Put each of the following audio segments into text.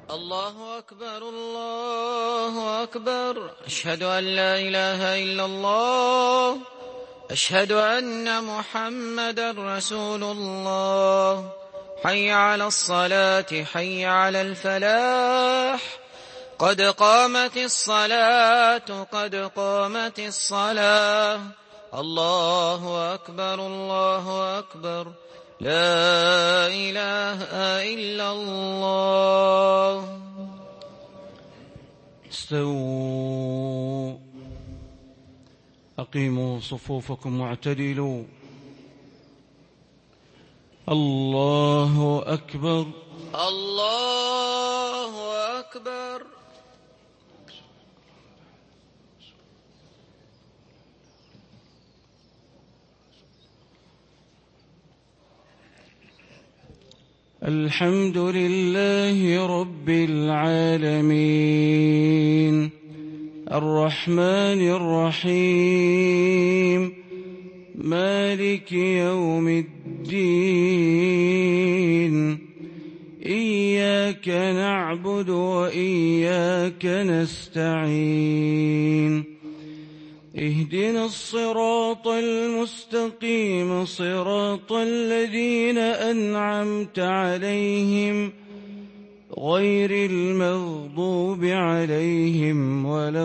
الله أكبر الله أكبر. أشهد أن لا إله إلا الله. أشهد أن محمدا رسول الله. حي على الصلاة حي على الفلاح. قد قامت الصلاة قد قامت الصلاة. الله أكبر الله أكبر. لا إله إلا الله. استووا، أقيموا صفوفكم واعتدلوا. الله أكبر الله أكبر. الحمد لله رب العالمين، الرحمن الرحيم، مالك يوم الدين. إياك نعبد وإياك نستعين. اهدنا الصراط المستقيم، صراط الذين أنعمت عليهم غير المغضوب عليهم ولا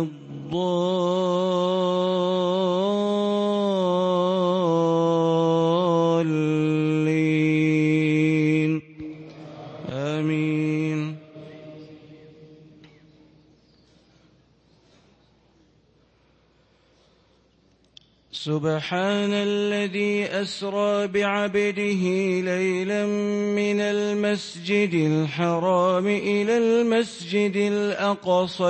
الضالين. آمين. سبحان الذي أسرى بعبده ليلا من المسجد الحرام إلى المسجد الأقصى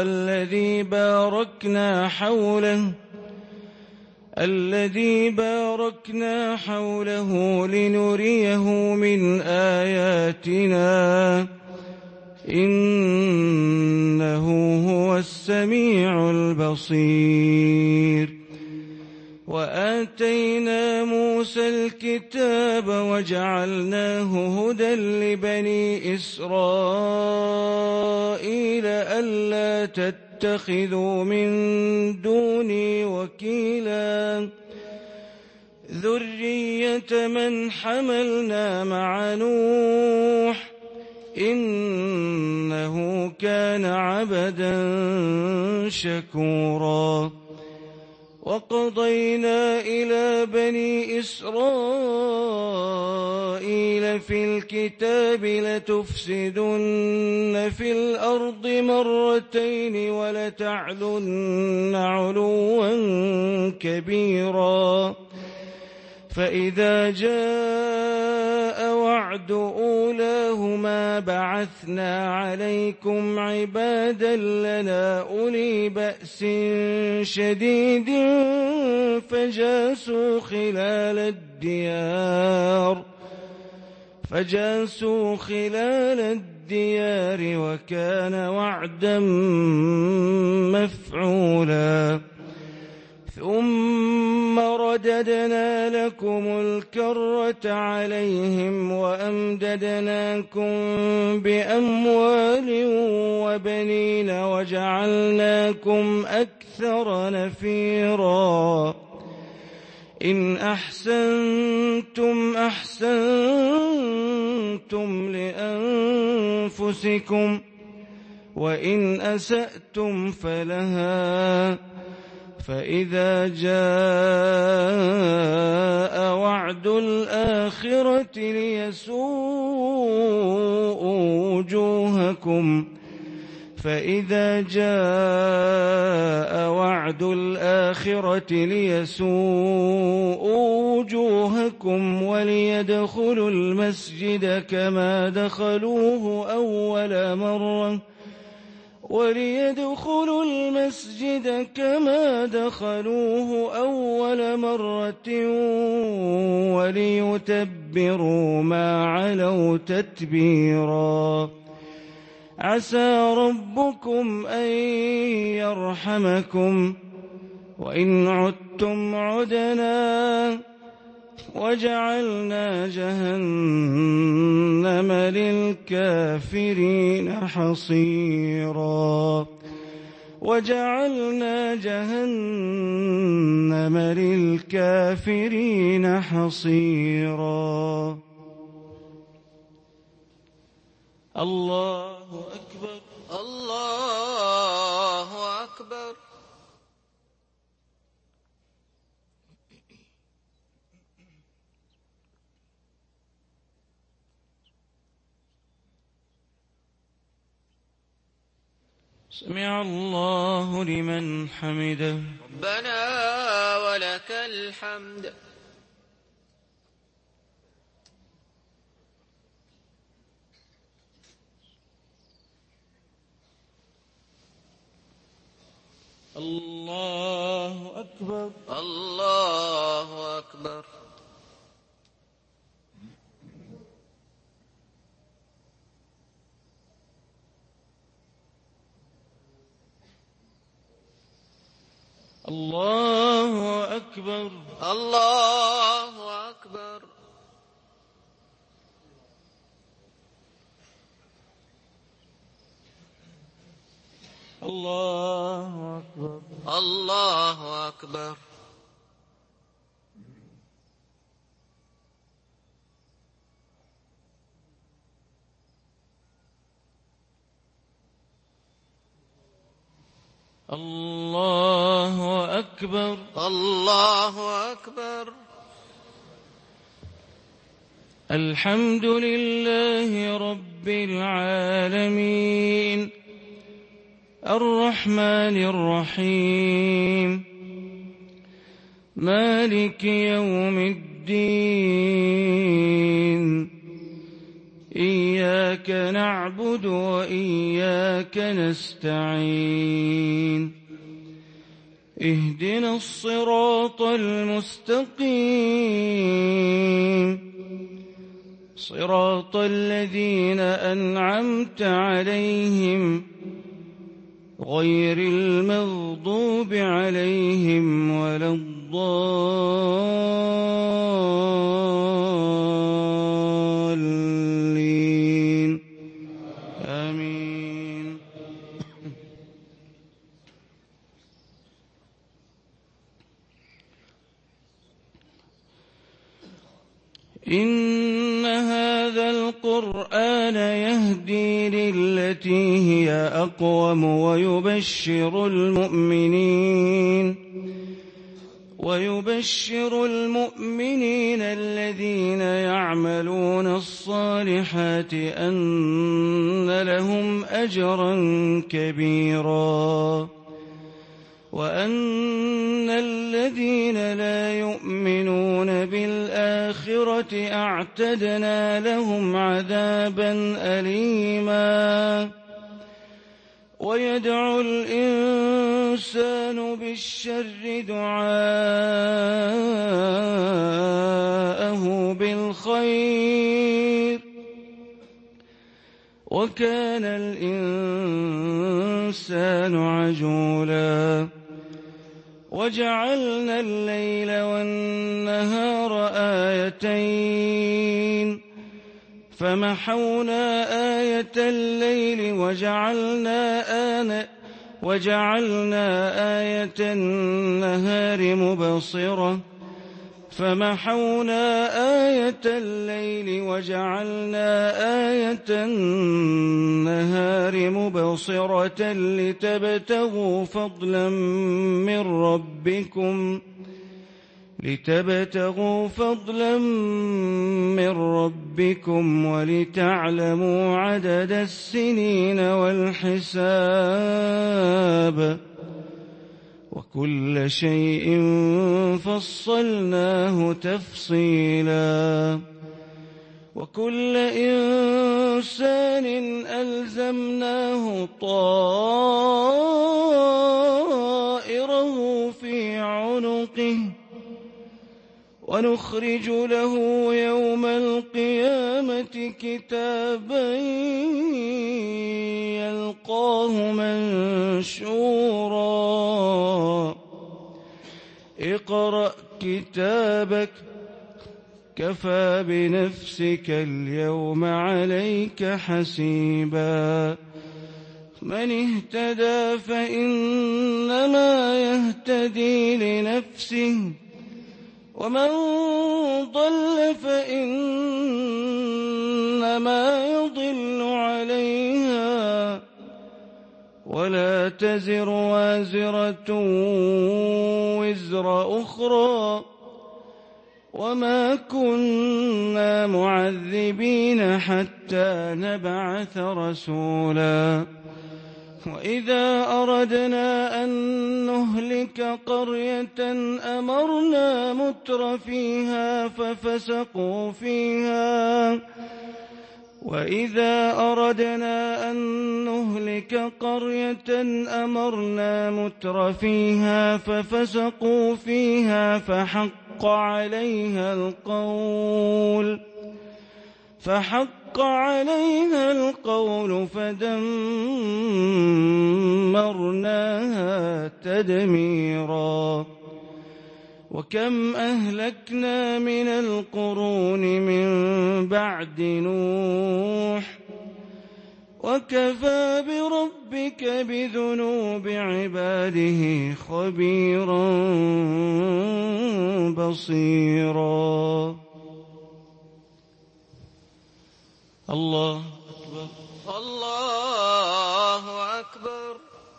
الذي باركنا حوله لنريه من آياتنا، إنه هو السميع البصير. وآتينا موسى الكتاب وجعلناه هدى لبني إسرائيل ألا تتخذوا من دوني وكيلا، ذرية من حملنا مع نوح إنه كان عبدا شكورا. وقضينا إلى بني إسرائيل في الكتاب لتفسدن في الأرض مرتين ولتعلن علوا كبيرا. فإذا جاء وعد أولاهما بعثنا عليكم عبادا لنا أولي بأس شديد فجاسوا خلال الديار وكان وعدا مفعولا. ثم رددنا لكم الكرة عليهم وأمددناكم بأموال وبنين وجعلناكم أكثر نفيرا. إن أحسنتم أحسنتم لأنفسكم وإن أسأتم فلها. فإذا جاء وعد الآخرة ليسوءوا وجوهكم وليدخلوا المسجد كما دخلوه أول مرة وليتبروا ما علوا تتبيرا. عسى ربكم أن يرحمكم وإن عدتم عدنا وجعلنا جهنم للكافرين حصيرا وجعلنا جهنم للكافرين حصيرا. الله أكبر. الله أكبر. سمع الله لمن حمده. ربنا ولك الحمد. الله أكبر. الله أكبر. الله أكبر. الله أكبر. الله أكبر. الله أكبر. الله أكبر. الله أكبر. الحمد لله رب العالمين الرحمن الرحيم مالك يوم الدين إياك نعبد وإياك نستعين اهدنا الصراط المستقيم صراط الذين أنعمت عليهم غير المغضوب عليهم ولا الضالين آمين. إن هذا القرآن يهدي للتي هي أقوم ويبشر المؤمنين الذين يعملون الصالحات أن لهم أجرا كبيرا وأن الذين لا يؤمنون بالآخرة أعتدنا لهم عذابا أليما. ويدعو الإنسان بالشر دعاءه بالخير وكان الإنسان عجولا. وجعلنا الليل والنهار آيتين فمحونا آية الليل وجعلنا آية النهار مبصرة فمحونا آية الليل وجعلنا آية النهار مبصرة لتبتغوا فضلا من ربكم ولتعلموا عدد السنين والحساب وكل شيء فصلناه تفصيلا. وكل إنسان ألزمناه طائره في عنقه ونخرج له يوم القيامة كتابا يلقاه منشورا اقرأ كتابك كفى بنفسك اليوم عليك حسيبا من اهتدى فإنما يهتدي لنفسه ومن ضل فإنما يضل عليها ولا تزر وازرة وزر أخرى وما كنا معذبين حتى نبعث رسولا وإذا أردنا أن نهلك قرية أمرنا متر فيها ففسقوا فيها وإذا أردنا أن نهلك قرية أمرنا متر فيها ففسقوا فيها فحق عليها القول فدمرناها تدميرا وكم أهلكنا من القرون من بعد نوح وكفى بربك بذنوب عباده خبيرا بصيرا الله أكبر الله أكبر.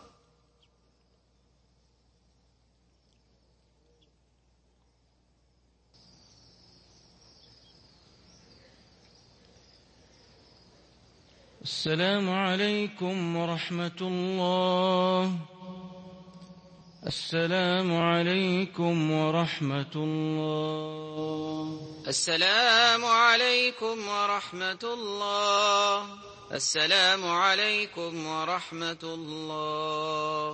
السلام عليكم ورحمة الله. السلام عليكم ورحمة الله. السلام عليكم ورحمة الله. السلام عليكم ورحمة الله.